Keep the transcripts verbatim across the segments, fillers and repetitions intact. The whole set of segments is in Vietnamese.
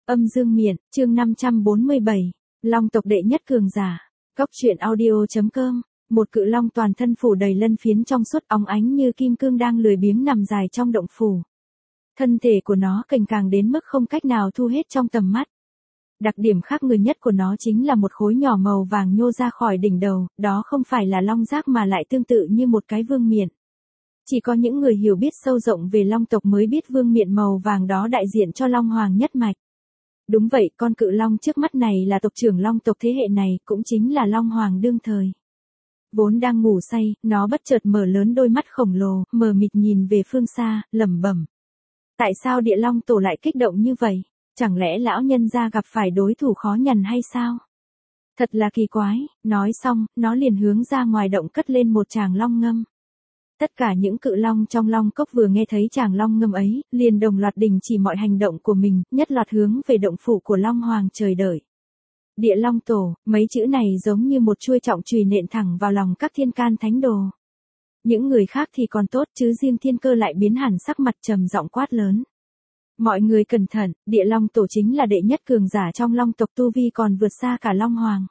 Âm dương miện, chương năm trăm bốn mươi bảy, Long tộc đệ nhất cường giả. Cốc truyện audio.com, một cự long toàn thân phủ đầy lân phiến trong suốt óng ánh như kim cương đang lười biếng nằm dài trong động phủ. Thân thể của nó cành càng đến mức không cách nào thu hết trong tầm mắt. Đặc điểm khác người nhất của nó chính là một khối nhỏ màu vàng nhô ra khỏi đỉnh đầu, đó không phải là long giác mà lại tương tự như một cái vương miện. Chỉ có những người hiểu biết sâu rộng về long tộc mới biết vương miện màu vàng đó đại diện cho long hoàng nhất mạch. Đúng vậy, con cự long trước mắt này là tộc trưởng long tộc thế hệ này, cũng chính là long hoàng đương thời. Vốn đang ngủ say, nó bất chợt mở lớn đôi mắt khổng lồ, mờ mịt nhìn về phương xa, lẩm bẩm. Tại sao địa long tổ lại kích động như vậy? Chẳng lẽ lão nhân gia gặp phải đối thủ khó nhằn hay sao? Thật là kỳ quái, nói xong, nó liền hướng ra ngoài động cất lên một tràng long ngâm. Tất cả những cự long trong long cốc vừa nghe thấy tràng long ngâm ấy, liền đồng loạt đình chỉ mọi hành động của mình, nhất loạt hướng về động phủ của long hoàng chờ đợi. Địa long tổ, mấy chữ này giống như một chuôi trọng chùy nện thẳng vào lòng các thiên can thánh đồ. Những người khác thì còn tốt, chứ riêng Thiên Cơ lại biến hẳn sắc mặt trầm giọng quát lớn. Mọi người cẩn thận, địa long tổ chính là đệ nhất cường giả trong long tộc, tu vi còn vượt xa cả long hoàng.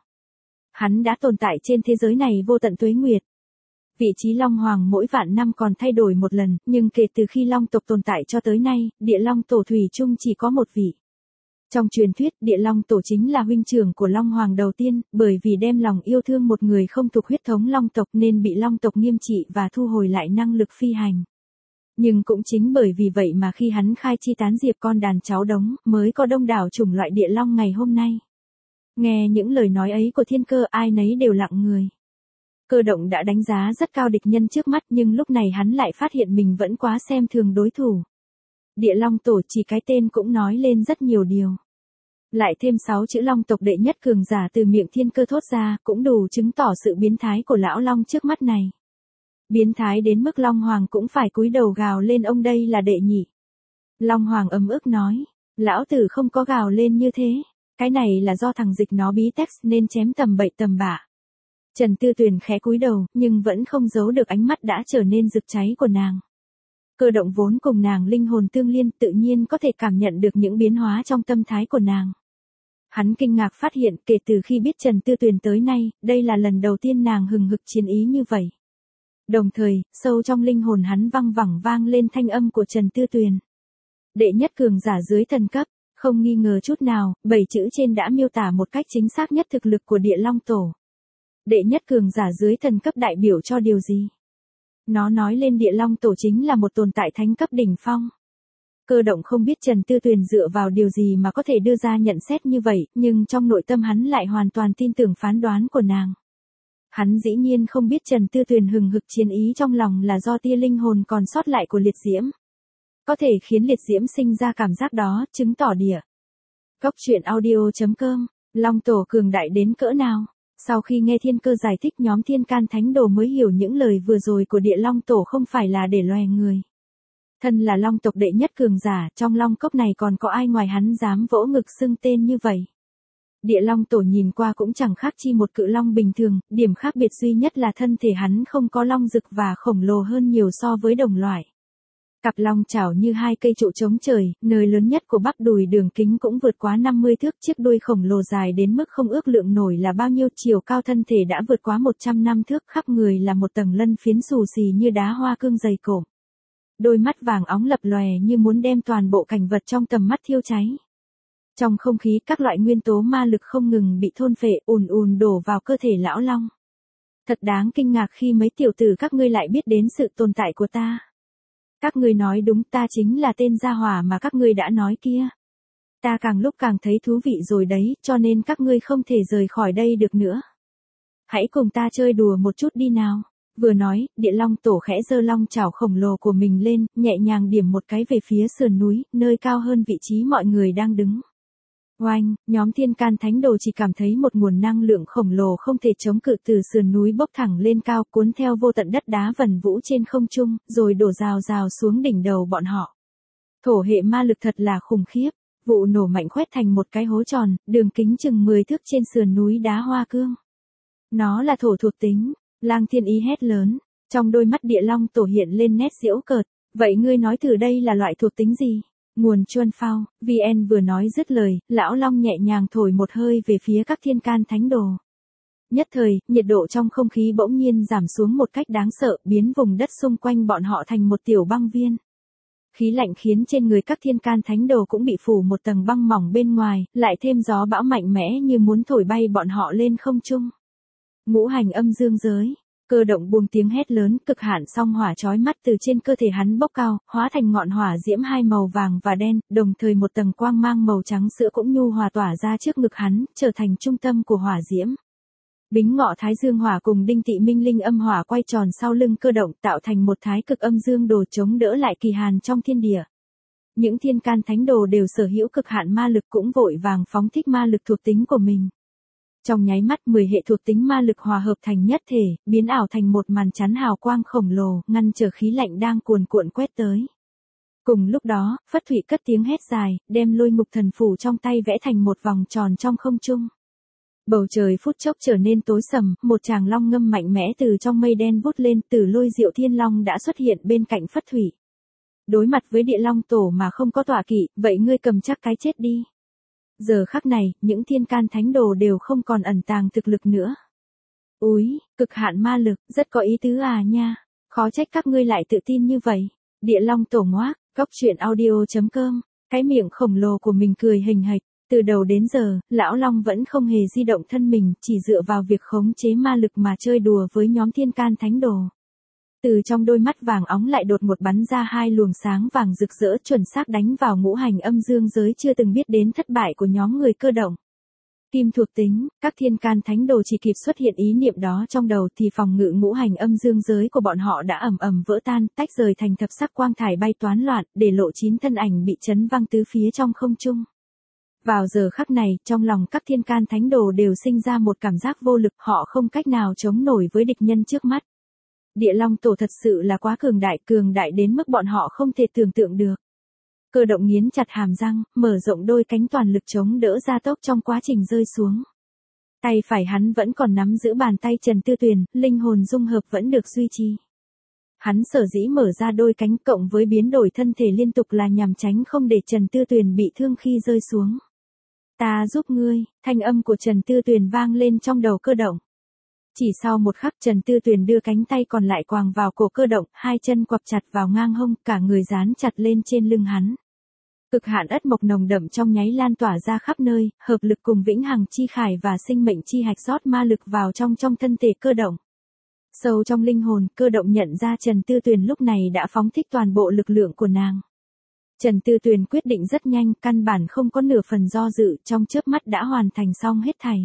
Hắn đã tồn tại trên thế giới này vô tận tuế nguyệt. Vị trí long hoàng mỗi vạn năm còn thay đổi một lần, nhưng kể từ khi long tộc tồn tại cho tới nay, địa long tổ thủy chung chỉ có một vị. Trong truyền thuyết, địa long tổ chính là huynh trưởng của long hoàng đầu tiên, bởi vì đem lòng yêu thương một người không thuộc huyết thống long tộc nên bị long tộc nghiêm trị và thu hồi lại năng lực phi hành. Nhưng cũng chính bởi vì vậy mà khi hắn khai chi tán diệp con đàn cháu đống, mới có đông đảo chủng loại địa long ngày hôm nay. Nghe những lời nói ấy của Thiên Cơ, ai nấy đều lặng người. Cơ động đã đánh giá rất cao địch nhân trước mắt, nhưng lúc này hắn lại phát hiện mình vẫn quá xem thường đối thủ. Địa long tổ chỉ cái tên cũng nói lên rất nhiều điều. Lại thêm sáu chữ long tộc đệ nhất cường giả từ miệng Thiên Cơ thốt ra, cũng đủ chứng tỏ sự biến thái của lão long trước mắt này. Biến thái đến mức long hoàng cũng phải cúi đầu gào lên ông đây là đệ nhị. Long hoàng ấm ức nói, lão tử không có gào lên như thế, cái này là do thằng dịch nó bí text nên chém tầm bậy tầm bạ. Trần Tư Tuyền khẽ cúi đầu, nhưng vẫn không giấu được ánh mắt đã trở nên rực cháy của nàng. Cơ động vốn cùng nàng linh hồn tương liên, tự nhiên có thể cảm nhận được những biến hóa trong tâm thái của nàng. Hắn kinh ngạc phát hiện kể từ khi biết Trần Tư Tuyền tới nay, đây là lần đầu tiên nàng hừng hực chiến ý như vậy. Đồng thời, sâu trong linh hồn hắn văng vẳng vang lên thanh âm của Trần Tư Tuyền. Đệ nhất cường giả dưới thần cấp, không nghi ngờ chút nào, bảy chữ trên đã miêu tả một cách chính xác nhất thực lực của địa long tổ. Đệ nhất cường giả dưới thần cấp đại biểu cho điều gì? Nó nói lên địa long tổ chính là một tồn tại thánh cấp đỉnh phong. Cơ động không biết Trần Tư Tuyền dựa vào điều gì mà có thể đưa ra nhận xét như vậy, nhưng trong nội tâm hắn lại hoàn toàn tin tưởng phán đoán của nàng. Hắn dĩ nhiên không biết Trần Tư Tuyền hừng hực chiến ý trong lòng là do tia linh hồn còn sót lại của liệt diễm. Có thể khiến liệt diễm sinh ra cảm giác đó, chứng tỏ địa. Cốc truyện audio.com, long tổ cường đại đến cỡ nào? Sau khi nghe Thiên Cơ giải thích, nhóm thiên can thánh đồ mới hiểu những lời vừa rồi của địa long tổ không phải là để loè người. Thân là long tộc đệ nhất cường giả, trong long cốc này còn có ai ngoài hắn dám vỗ ngực xưng tên như vậy. Địa long tổ nhìn qua cũng chẳng khác chi một cự long bình thường, điểm khác biệt duy nhất là thân thể hắn không có long rực và khổng lồ hơn nhiều so với đồng loại. Cặp long chảo như hai cây trụ chống trời, nơi lớn nhất của bắp đùi đường kính cũng vượt quá năm mươi thước, chiếc đuôi khổng lồ dài đến mức không ước lượng nổi là bao nhiêu, chiều cao thân thể đã vượt quá một trăm năm thước, khắp người là một tầng lân phiến xù xì như đá hoa cương dày cộm. Đôi mắt vàng óng lập lòe như muốn đem toàn bộ cảnh vật trong tầm mắt thiêu cháy. Trong không khí các loại nguyên tố ma lực không ngừng bị thôn phệ, ùn ùn đổ vào cơ thể lão long. Thật đáng kinh ngạc khi mấy tiểu tử các ngươi lại biết đến sự tồn tại của ta. Các ngươi nói đúng, ta chính là tên gia hỏa mà các ngươi đã nói kia. Ta càng lúc càng thấy thú vị rồi đấy, cho nên các ngươi không thể rời khỏi đây được nữa. Hãy cùng ta chơi đùa một chút đi nào. Vừa nói, địa long tổ khẽ giơ long chảo khổng lồ của mình lên, nhẹ nhàng điểm một cái về phía sườn núi, nơi cao hơn vị trí mọi người đang đứng. Oanh, nhóm thiên can thánh đồ chỉ cảm thấy một nguồn năng lượng khổng lồ không thể chống cự từ sườn núi bốc thẳng lên cao, cuốn theo vô tận đất đá vần vũ trên không trung, rồi đổ rào rào xuống đỉnh đầu bọn họ. Thổ hệ ma lực thật là khủng khiếp, vụ nổ mạnh khoét thành một cái hố tròn, đường kính chừng mười thước trên sườn núi đá hoa cương. Nó là thổ thuộc tính, Lang Thiên Ý hét lớn, trong đôi mắt địa long tổ hiện lên nét giễu cợt, vậy ngươi nói thử đây là loại thuộc tính gì? Nguồn Chuân Phao, vê en vừa nói dứt lời, lão long nhẹ nhàng thổi một hơi về phía các thiên can thánh đồ. Nhất thời, nhiệt độ trong không khí bỗng nhiên giảm xuống một cách đáng sợ, biến vùng đất xung quanh bọn họ thành một tiểu băng viên. Khí lạnh khiến trên người các thiên can thánh đồ cũng bị phủ một tầng băng mỏng bên ngoài, lại thêm gió bão mạnh mẽ như muốn thổi bay bọn họ lên không trung. Ngũ hành âm dương giới. Cơ động buông tiếng hét lớn, cực hạn song hỏa chói mắt từ trên cơ thể hắn bốc cao, hóa thành ngọn hỏa diễm hai màu vàng và đen, đồng thời một tầng quang mang màu trắng sữa cũng nhu hòa tỏa ra trước ngực hắn, trở thành trung tâm của hỏa diễm. Bính ngọ thái dương hỏa cùng đinh tị minh linh âm hỏa quay tròn sau lưng cơ động, tạo thành một thái cực âm dương đồ chống đỡ lại kỳ hàn trong thiên địa. Những thiên can thánh đồ đều sở hữu cực hạn ma lực cũng vội vàng phóng thích ma lực thuộc tính của mình. Trong nháy mắt mười hệ thuộc tính ma lực hòa hợp thành nhất thể, biến ảo thành một màn chắn hào quang khổng lồ, ngăn trở khí lạnh đang cuồn cuộn quét tới. Cùng lúc đó, Phất Thụy cất tiếng hét dài, đem lôi ngục thần phủ trong tay vẽ thành một vòng tròn trong không trung. Bầu trời phút chốc trở nên tối sầm, một tràng long ngâm mạnh mẽ từ trong mây đen vút lên, Tử Lôi Diệu Thiên Long đã xuất hiện bên cạnh Phất Thụy. Đối mặt với địa long tổ mà không có tọa kỵ, vậy ngươi cầm chắc cái chết đi. Giờ khắc này, những thiên can thánh đồ đều không còn ẩn tàng thực lực nữa. Úi, cực hạn ma lực, rất có ý tứ à nha. Khó trách các ngươi lại tự tin như vậy. Địa long tổ ngoác, góc truyện audio chấm com. Cái miệng khổng lồ của mình cười hình hạch. Từ đầu đến giờ, lão long vẫn không hề di động thân mình, chỉ dựa vào việc khống chế ma lực mà chơi đùa với nhóm thiên can thánh đồ. Từ trong đôi mắt vàng óng lại đột ngột bắn ra hai luồng sáng vàng rực rỡ chuẩn xác đánh vào ngũ hành âm dương giới chưa từng biết đến thất bại của nhóm người cơ động. Kim thuộc tính, các thiên can thánh đồ chỉ kịp xuất hiện ý niệm đó trong đầu thì phòng ngự ngũ hành âm dương giới của bọn họ đã ầm ầm vỡ tan, tách rời thành thập sắc quang thải bay toán loạn, để lộ chín thân ảnh bị chấn văng tứ phía trong không trung. Vào giờ khắc này, trong lòng các thiên can thánh đồ đều sinh ra một cảm giác vô lực, họ không cách nào chống nổi với địch nhân trước mắt. Địa long tổ thật sự là quá cường đại, cường đại đến mức bọn họ không thể tưởng tượng được. Cơ động nghiến chặt hàm răng, mở rộng đôi cánh toàn lực chống đỡ gia tốc trong quá trình rơi xuống. Tay phải hắn vẫn còn nắm giữ bàn tay Trần Tư Tuyền, linh hồn dung hợp vẫn được duy trì. Hắn sở dĩ mở ra đôi cánh cộng với biến đổi thân thể liên tục là nhằm tránh không để Trần Tư Tuyền bị thương khi rơi xuống. Ta giúp ngươi, thanh âm của Trần Tư Tuyền vang lên trong đầu cơ động. Chỉ sau một khắc Trần Tư Tuyền đưa cánh tay còn lại quàng vào cổ cơ động, hai chân quặp chặt vào ngang hông, cả người dán chặt lên trên lưng hắn. Cực hạn ất mộc nồng đậm trong nháy lan tỏa ra khắp nơi, hợp lực cùng vĩnh hằng chi khải và sinh mệnh chi hạch rót ma lực vào trong trong thân thể cơ động. Sâu trong linh hồn, cơ động nhận ra Trần Tư Tuyền lúc này đã phóng thích toàn bộ lực lượng của nàng. Trần Tư Tuyền quyết định rất nhanh, căn bản không có nửa phần do dự, trong chớp mắt đã hoàn thành xong hết thảy.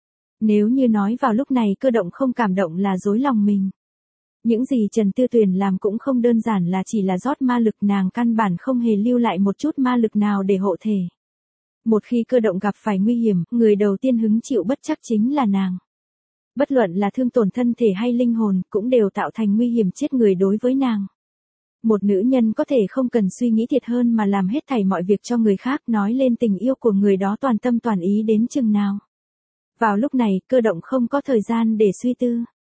Nếu như nói vào lúc này cơ động không cảm động là dối lòng mình. Những gì Trần Tư Tuyền làm cũng không đơn giản là chỉ là rót ma lực, nàng căn bản không hề lưu lại một chút ma lực nào để hộ thể. Một khi cơ động gặp phải nguy hiểm, người đầu tiên hứng chịu bất chắc chính là nàng. Bất luận là thương tổn thân thể hay linh hồn, cũng đều tạo thành nguy hiểm chết người đối với nàng. Một nữ nhân có thể không cần suy nghĩ thiệt hơn mà làm hết thảy mọi việc cho người khác, nói lên tình yêu của người đó toàn tâm toàn ý đến chừng nào. Vào lúc này, cơ động không có thời gian để suy tư.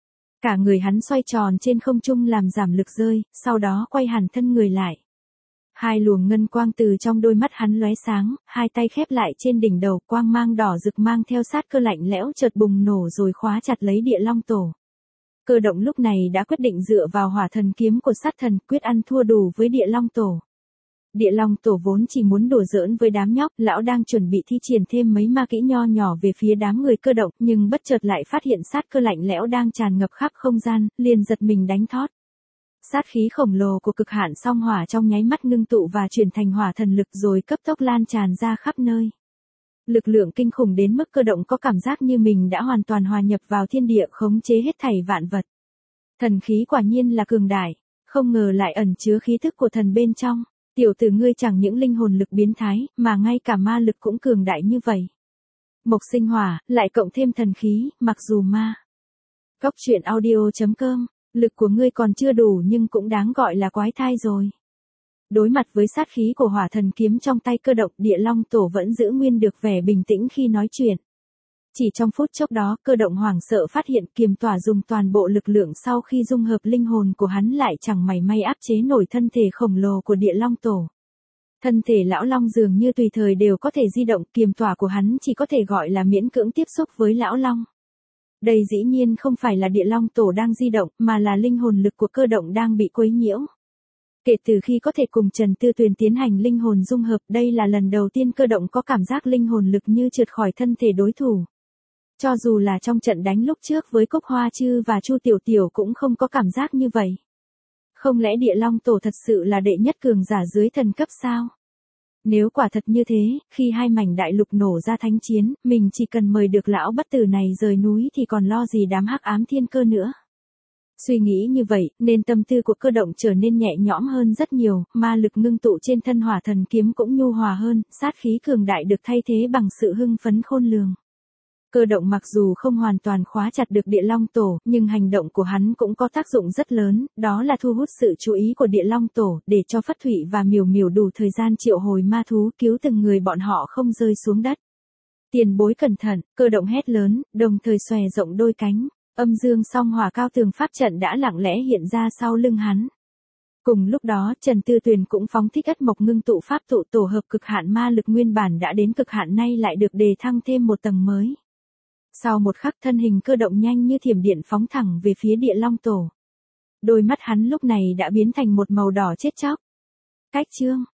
Cả người hắn xoay tròn trên không trung làm giảm lực rơi, sau đó quay hẳn thân người lại. Hai luồng ngân quang từ trong đôi mắt hắn lóe sáng, hai tay khép lại trên đỉnh đầu, quang mang đỏ rực mang theo sát cơ lạnh lẽo chợt bùng nổ rồi khóa chặt lấy địa long tổ. Cơ động lúc này đã quyết định dựa vào hỏa thần kiếm của sát thần, quyết ăn thua đủ với địa long tổ. Địa long tổ vốn chỉ muốn đùa giỡn với đám nhóc, lão đang chuẩn bị thi triển thêm mấy ma kỹ nho nhỏ về phía đám người cơ động, nhưng bất chợt lại phát hiện sát cơ lạnh lẽo đang tràn ngập khắp không gian, liền giật mình đánh thót. Sát khí khổng lồ của cực hạn song hỏa trong nháy mắt ngưng tụ và chuyển thành hỏa thần lực rồi cấp tốc lan tràn ra khắp nơi. Lực lượng kinh khủng đến mức cơ động có cảm giác như mình đã hoàn toàn hòa nhập vào thiên địa, khống chế hết thảy vạn vật. Thần khí quả nhiên là cường đại, không ngờ lại ẩn chứa khí thức của thần bên trong. Tiểu tử ngươi chẳng những linh hồn lực biến thái, mà ngay cả ma lực cũng cường đại như vậy. Mộc sinh hỏa, lại cộng thêm thần khí, mặc dù ma. Góc truyện audio chấm com, lực của ngươi còn chưa đủ nhưng cũng đáng gọi là quái thai rồi. Đối mặt với sát khí của hỏa thần kiếm trong tay cơ động, địa long tổ vẫn giữ nguyên được vẻ bình tĩnh khi nói chuyện. Chỉ trong phút chốc đó, cơ động hoảng sợ phát hiện kiềm tỏa dùng toàn bộ lực lượng sau khi dung hợp linh hồn của hắn lại chẳng mảy may áp chế nổi thân thể khổng lồ của địa long tổ. Thân thể lão long dường như tùy thời đều có thể di động, kiềm tỏa của hắn chỉ có thể gọi là miễn cưỡng tiếp xúc với lão long. Đây dĩ nhiên không phải là địa long tổ đang di động, mà là linh hồn lực của cơ động đang bị quấy nhiễu. Kể từ khi có thể cùng Trần Tư Tuyền tiến hành linh hồn dung hợp, đây là lần đầu tiên cơ động có cảm giác linh hồn lực như trượt khỏi thân thể đối thủ. Cho dù là trong trận đánh lúc trước với Cốc Hoa Chư và Chu Tiểu Tiểu cũng không có cảm giác như vậy. Không lẽ địa long tổ thật sự là đệ nhất cường giả dưới thần cấp sao? Nếu quả thật như thế, khi hai mảnh đại lục nổ ra thánh chiến, mình chỉ cần mời được lão bất tử này rời núi thì còn lo gì đám hắc ám thiên cơ nữa. Suy nghĩ như vậy, nên tâm tư của cơ động trở nên nhẹ nhõm hơn rất nhiều, ma lực ngưng tụ trên thân hỏa thần kiếm cũng nhu hòa hơn, sát khí cường đại được thay thế bằng sự hưng phấn khôn lường. Cơ động mặc dù không hoàn toàn khóa chặt được địa long tổ, nhưng hành động của hắn cũng có tác dụng rất lớn, đó là thu hút sự chú ý của địa long tổ, để cho Phất Thụy và Miểu Miểu đủ thời gian triệu hồi ma thú cứu từng người bọn họ không rơi xuống đất. Tiền bối cẩn thận, cơ động hét lớn, đồng thời xòe rộng đôi cánh, âm dương song hỏa cao tường pháp trận đã lặng lẽ hiện ra sau lưng hắn. Cùng lúc đó, Trần Tư Tuyền cũng phóng thích ất mộc ngưng tụ pháp tụ tổ hợp cực hạn ma lực nguyên bản đã đến cực hạn nay lại được đề thăng thêm một tầng mới. Sau một khắc thân hình cơ động nhanh như thiểm điện phóng thẳng về phía địa long tổ. Đôi mắt hắn lúc này đã biến thành một màu đỏ chết chóc. Cách chương